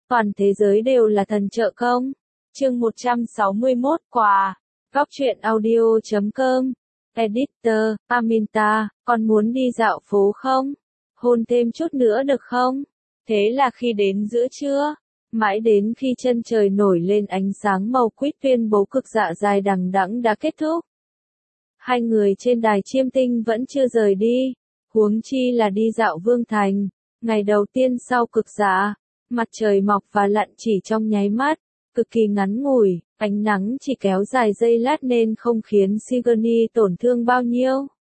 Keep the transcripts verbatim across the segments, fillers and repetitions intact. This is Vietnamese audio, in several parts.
Toàn thế giới đều là thần trợ công. Chương một trăm sáu mươi mốt quà. Góc truyện audio chấm com. Editor, Aminta, con muốn đi dạo phố không? Hôn thêm chút nữa được không? Thế là khi đến giữa trưa, mãi đến khi chân trời nổi lên ánh sáng màu quýt tuyên bố cực dạ dài đằng đẵng đã kết thúc. Hai người trên đài chiêm tinh vẫn chưa rời đi, huống chi là đi dạo Vương Thành. Ngày đầu tiên sau cực dạ, mặt trời mọc và lặn chỉ trong nháy mắt, cực kỳ ngắn ngủi, ánh nắng chỉ kéo dài giây lát nên không khiến Sigourney tổn thương bao nhiêu.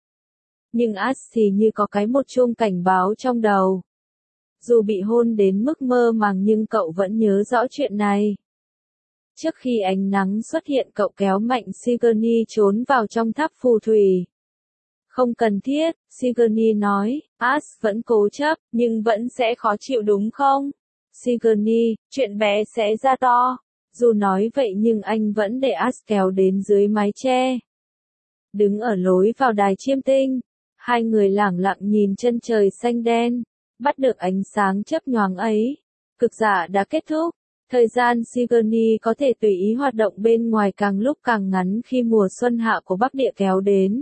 Nhưng Ash thì như có cái một chuông cảnh báo trong đầu. Dù bị hôn đến mức mơ màng nhưng cậu vẫn nhớ rõ chuyện này. Trước khi ánh nắng xuất hiện cậu kéo mạnh Sigourney trốn vào trong tháp phù thủy. Không cần thiết, Sigourney nói, Ash vẫn cố chấp, nhưng vẫn sẽ khó chịu đúng không? Sigourney, chuyện bé sẽ ra to. Dù nói vậy nhưng anh vẫn để Ash kéo đến dưới mái che. Đứng ở lối vào đài chiêm tinh, hai người lẳng lặng nhìn chân trời xanh đen, bắt được ánh sáng chớp nhoáng ấy. Cực dạ đã kết thúc, thời gian Sigourney có thể tùy ý hoạt động bên ngoài càng lúc càng ngắn khi mùa xuân hạ của Bắc Địa kéo đến.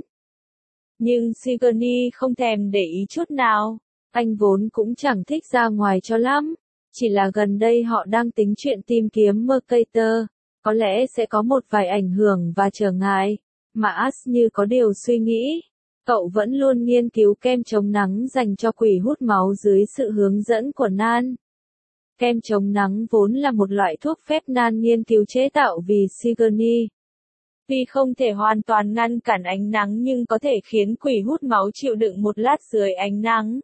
Nhưng Sigourney không thèm để ý chút nào, anh vốn cũng chẳng thích ra ngoài cho lắm. Chỉ là gần đây họ đang tính chuyện tìm kiếm Mercator, có lẽ sẽ có một vài ảnh hưởng và trở ngại, mà Ash như có điều suy nghĩ. Cậu vẫn luôn nghiên cứu kem chống nắng dành cho quỷ hút máu dưới sự hướng dẫn của Nan. Kem chống nắng vốn là một loại thuốc phép Nan nghiên cứu chế tạo vì Sigourney. Tuy không thể hoàn toàn ngăn cản ánh nắng nhưng có thể khiến quỷ hút máu chịu đựng một lát dưới ánh nắng.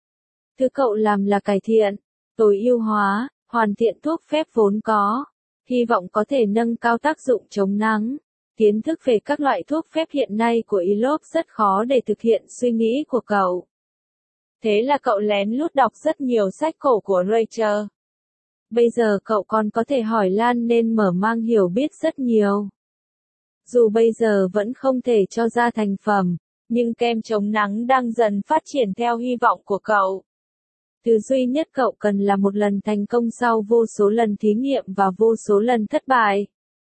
Thứ cậu làm là cải thiện, tối ưu hóa, hoàn thiện thuốc phép vốn có, hy vọng có thể nâng cao tác dụng chống nắng. Kiến thức về các loại thuốc phép hiện nay của Elop rất khó để thực hiện suy nghĩ của cậu. Thế là cậu lén lút đọc rất nhiều sách cổ của Rachel. Bây giờ cậu còn có thể hỏi Lan nên mở mang hiểu biết rất nhiều. Dù bây giờ vẫn không thể cho ra thành phẩm, nhưng kem chống nắng đang dần phát triển theo hy vọng của cậu. Thứ duy nhất cậu cần là một lần thành công sau vô số lần thí nghiệm và vô số lần thất bại.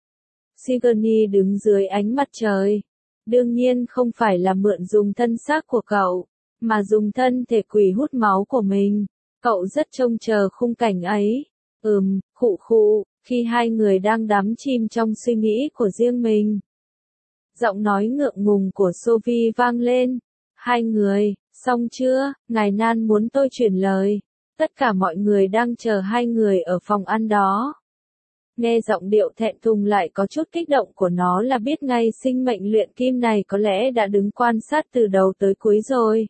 Sigourney đứng dưới ánh mặt trời. Đương nhiên không phải là mượn dùng thân xác của cậu, mà dùng thân thể quỷ hút máu của mình. Cậu rất trông chờ khung cảnh ấy. Ừm, khụ khụ, khi hai người đang đắm chìm trong suy nghĩ của riêng mình. Giọng nói ngượng ngùng của Sophie vang lên. Hai người, xong chưa, ngài Nan muốn tôi chuyển lời. Tất cả mọi người đang chờ hai người ở phòng ăn đó. Nghe giọng điệu thẹn thùng lại có chút kích động của nó là biết ngay sinh mệnh luyện kim này có lẽ đã đứng quan sát từ đầu tới cuối rồi.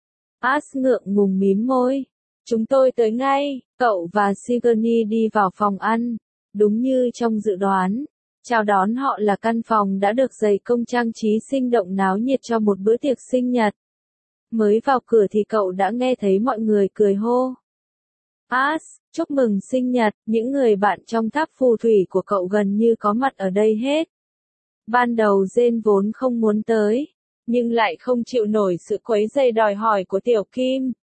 Ash ngượng ngùng mím môi. Chúng tôi tới ngay, cậu và Sigourney đi vào phòng ăn. Đúng như trong dự đoán, chào đón họ là căn phòng đã được dày công trang trí sinh động náo nhiệt cho một bữa tiệc sinh nhật. Mới vào cửa thì cậu đã nghe thấy mọi người cười hô. Ash, chúc mừng sinh nhật, những người bạn trong tháp phù thủy của cậu gần như có mặt ở đây hết. Ban đầu Jane vốn không muốn tới, nhưng lại không chịu nổi sự quấy rầy đòi hỏi của Tiểu Kim.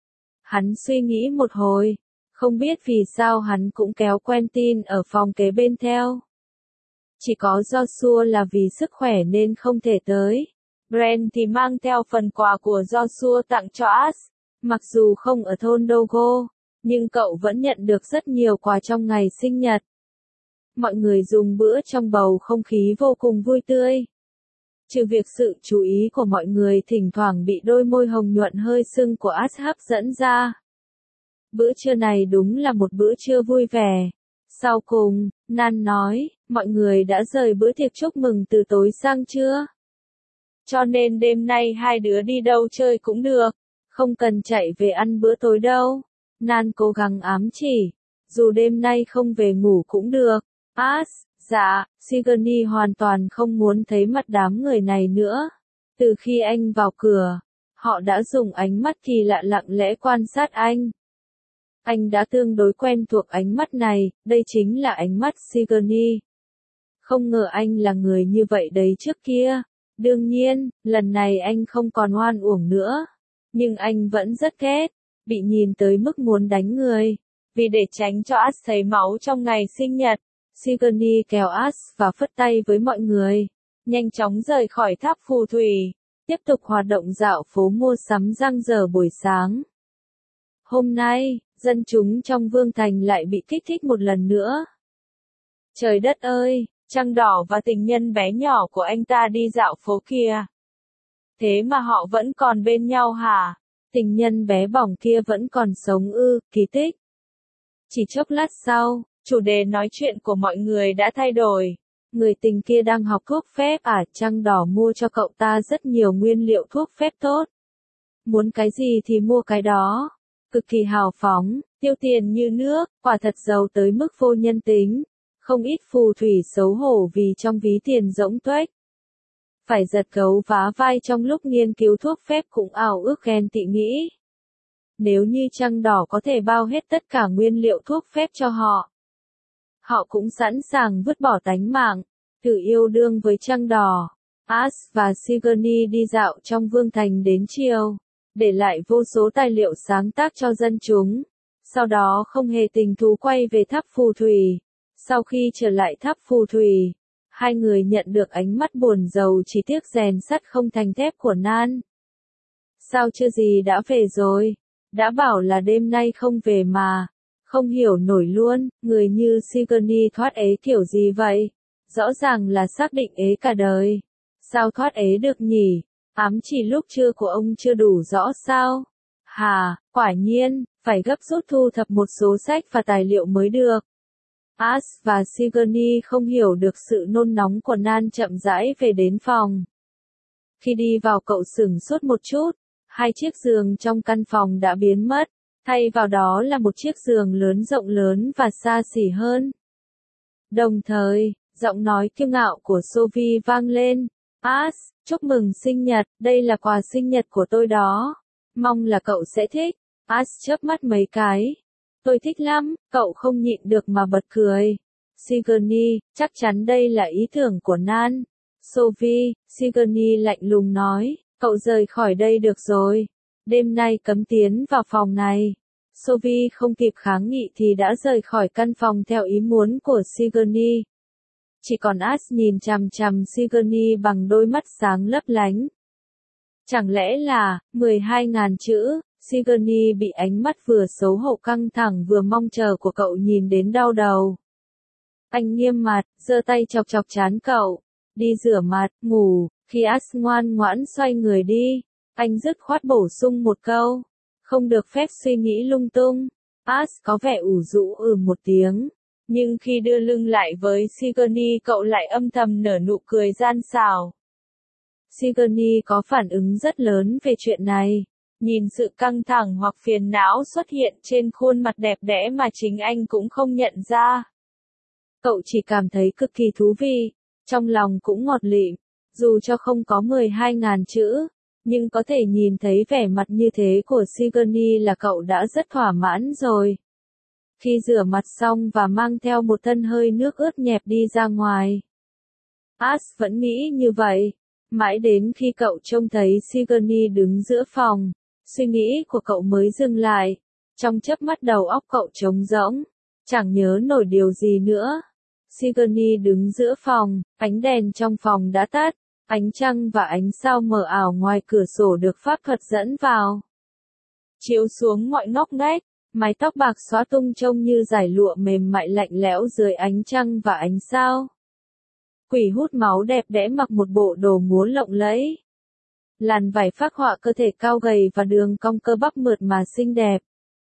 Hắn suy nghĩ một hồi, không biết vì sao hắn cũng kéo Quentin ở phòng kế bên theo. Chỉ có Joshua là vì sức khỏe nên không thể tới. Brent thì mang theo phần quà của Joshua tặng cho Ash, mặc dù không ở thôn Dogo, nhưng cậu vẫn nhận được rất nhiều quà trong ngày sinh nhật. Mọi người dùng bữa trong bầu không khí vô cùng vui tươi. Trừ việc sự chú ý của mọi người thỉnh thoảng bị đôi môi hồng nhuận hơi sưng của Ash hấp dẫn ra. Bữa trưa này đúng là một bữa trưa vui vẻ. Sau cùng, Nan nói, mọi người đã rời bữa tiệc chúc mừng từ tối sang trưa. Cho nên đêm nay hai đứa đi đâu chơi cũng được, không cần chạy về ăn bữa tối đâu. Nan cố gắng ám chỉ, dù đêm nay không về ngủ cũng được. Ash, dạ, Sigourney hoàn toàn không muốn thấy mặt đám người này nữa. Từ khi anh vào cửa, họ đã dùng ánh mắt kỳ lạ lặng lẽ quan sát anh. Anh đã tương đối quen thuộc ánh mắt này, đây chính là ánh mắt Sigourney. Không ngờ anh là người như vậy đấy trước kia. Đương nhiên, lần này anh không còn oan uổng nữa. Nhưng anh vẫn rất ghét, bị nhìn tới mức muốn đánh người. Vì để tránh cho Ash thấy máu trong ngày sinh nhật, Sigourney kéo Ash và phất tay với mọi người, nhanh chóng rời khỏi tháp phù thủy, tiếp tục hoạt động dạo phố mua sắm giang dở buổi sáng. Hôm nay, dân chúng trong Vương Thành lại bị kích thích một lần nữa. Trời đất ơi, Trăng Đỏ và tình nhân bé nhỏ của anh ta đi dạo phố kìa. Thế mà họ vẫn còn bên nhau hả? Tình nhân bé bỏng kia vẫn còn sống ư, kỳ tích. Chỉ chốc lát sau, chủ đề nói chuyện của mọi người đã thay đổi. Người tình kia đang học thuốc phép à? Trăng Đỏ mua cho cậu ta rất nhiều nguyên liệu thuốc phép tốt. Muốn cái gì thì mua cái đó. Cực kỳ hào phóng, tiêu tiền như nước, quả thật giàu tới mức vô nhân tính. Không ít phù thủy xấu hổ vì trong ví tiền rỗng tuếch. Phải giật gấu vá vai trong lúc nghiên cứu thuốc phép cũng ảo ước ghen tị nghĩ. Nếu như Trăng Đỏ có thể bao hết tất cả nguyên liệu thuốc phép cho họ, họ cũng sẵn sàng vứt bỏ tánh mạng, thử yêu đương với Trăng Đỏ. Ash và Sigourney đi dạo trong Vương Thành đến chiều, để lại vô số tài liệu sáng tác cho dân chúng. Sau đó không hề tình thú quay về tháp phù thủy. Sau khi trở lại tháp phù thủy, hai người nhận được ánh mắt buồn rầu chỉ tiếc rèn sắt không thành thép của Nan. Sao chưa gì đã về rồi? Đã bảo là đêm nay không về mà. Không hiểu nổi luôn, người như Sigourney thoát ế kiểu gì vậy? Rõ ràng là xác định ế cả đời. Sao thoát ế được nhỉ? Ám chỉ lúc trưa của ông chưa đủ rõ sao? Hà, quả nhiên, phải gấp rút thu thập một số sách và tài liệu mới được. Ash và Sigourney không hiểu được sự nôn nóng của Nan chậm rãi về đến phòng. Khi đi vào cậu sửng sốt một chút, hai chiếc giường trong căn phòng đã biến mất, thay vào đó là một chiếc giường lớn rộng lớn và xa xỉ hơn. Đồng thời, giọng nói kiêu ngạo của Sophie vang lên. Ash, chúc mừng sinh nhật, đây là quà sinh nhật của tôi đó. Mong là cậu sẽ thích. Ash chớp mắt mấy cái. Tôi thích lắm, cậu không nhịn được mà bật cười. Sigourney, chắc chắn đây là ý tưởng của Nan. Sophie, Sigourney lạnh lùng nói, cậu rời khỏi đây được rồi. Đêm nay cấm tiến vào phòng này. Sophie không kịp kháng nghị thì đã rời khỏi căn phòng theo ý muốn của Sigourney. Chỉ còn Ash nhìn chằm chằm Sigourney bằng đôi mắt sáng lấp lánh. Chẳng lẽ là, mười hai ngàn chữ, Sigourney bị ánh mắt vừa xấu hổ căng thẳng vừa mong chờ của cậu nhìn đến đau đầu. Anh nghiêm mặt, giơ tay chọc chọc trán cậu. Đi rửa mặt, ngủ, khi Ash ngoan ngoãn xoay người đi, anh dứt khoát bổ sung một câu. Không được phép suy nghĩ lung tung. Ash có vẻ ủ rũ ừ một tiếng. Nhưng khi đưa lưng lại với Sigourney cậu lại âm thầm nở nụ cười gian xảo. Sigourney có phản ứng rất lớn về chuyện này. Nhìn sự căng thẳng hoặc phiền não xuất hiện trên khuôn mặt đẹp đẽ mà chính anh cũng không nhận ra. Cậu chỉ cảm thấy cực kỳ thú vị, trong lòng cũng ngọt lịm, dù cho không có mười hai ngàn chữ, nhưng có thể nhìn thấy vẻ mặt như thế của Sigourney là cậu đã rất thỏa mãn rồi. Khi rửa mặt xong và mang theo một thân hơi nước ướt nhẹp đi ra ngoài. Ash vẫn nghĩ như vậy, mãi đến khi cậu trông thấy Sigourney đứng giữa phòng, suy nghĩ của cậu mới dừng lại. Trong chớp mắt đầu óc cậu trống rỗng, chẳng nhớ nổi điều gì nữa. Sigourney đứng giữa phòng, ánh đèn trong phòng đã tắt, ánh trăng và ánh sao mờ ảo ngoài cửa sổ được pháp thuật dẫn vào. Chiếu xuống mọi ngóc ngách, mái tóc bạc xõa tung trông như dải lụa mềm mại lạnh lẽo dưới ánh trăng và ánh sao. Quỷ hút máu đẹp đẽ mặc một bộ đồ múa lộng lẫy. Làn vải phác họa cơ thể cao gầy và đường cong cơ bắp mượt mà xinh đẹp.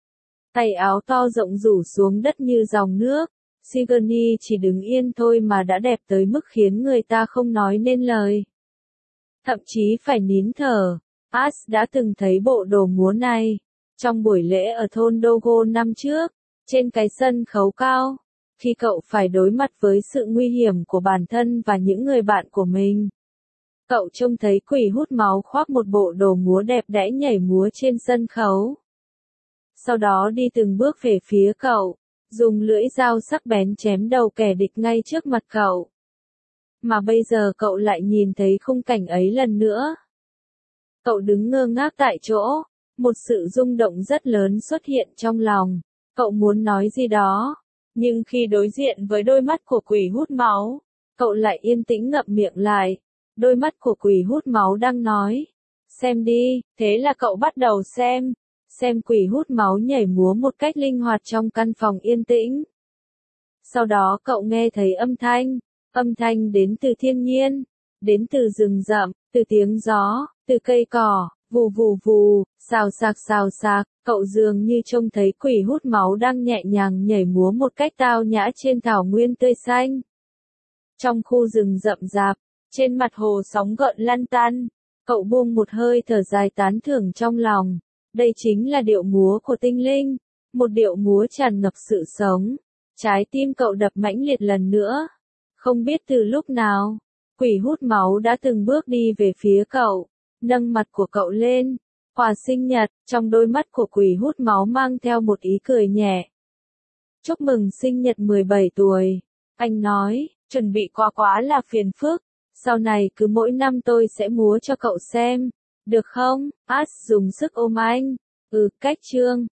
Tay áo to rộng rủ xuống đất như dòng nước. Sigourney chỉ đứng yên thôi mà đã đẹp tới mức khiến người ta không nói nên lời. Thậm chí phải nín thở. Ash đã từng thấy bộ đồ múa này trong buổi lễ ở thôn Dogo năm trước, trên cái sân khấu cao, khi cậu phải đối mặt với sự nguy hiểm của bản thân và những người bạn của mình. Cậu trông thấy quỷ hút máu khoác một bộ đồ múa đẹp đẽ nhảy múa trên sân khấu. Sau đó đi từng bước về phía cậu, dùng lưỡi dao sắc bén chém đầu kẻ địch ngay trước mặt cậu. Mà bây giờ cậu lại nhìn thấy khung cảnh ấy lần nữa. Cậu đứng ngơ ngác tại chỗ, một sự rung động rất lớn xuất hiện trong lòng. Cậu muốn nói gì đó, nhưng khi đối diện với đôi mắt của quỷ hút máu, cậu lại yên tĩnh ngậm miệng lại. Đôi mắt của quỷ hút máu đang nói, xem đi, thế là cậu bắt đầu xem. Xem quỷ hút máu nhảy múa một cách linh hoạt trong căn phòng yên tĩnh. Sau đó cậu nghe thấy âm thanh, âm thanh đến từ thiên nhiên, đến từ rừng rậm, từ tiếng gió, từ cây cỏ, vù vù vù, xào xạc xào xạc, cậu dường như trông thấy quỷ hút máu đang nhẹ nhàng nhảy múa một cách tao nhã trên thảo nguyên tươi xanh. Trong khu rừng rậm rạp, trên mặt hồ sóng gợn lăn tăn, cậu buông một hơi thở dài tán thưởng trong lòng. Đây chính là điệu múa của tinh linh, một điệu múa tràn ngập sự sống. Trái tim cậu đập mãnh liệt lần nữa. Không biết từ lúc nào, quỷ hút máu đã từng bước đi về phía cậu, nâng mặt của cậu lên. Quà sinh nhật, trong đôi mắt của quỷ hút máu mang theo một ý cười nhẹ. Chúc mừng sinh nhật mười bảy tuổi. Anh nói, chuẩn bị quá quá là phiền phức. Sau này cứ mỗi năm tôi sẽ múa cho cậu xem. Được không? Ash dùng sức ôm anh. Ừ, cách chương.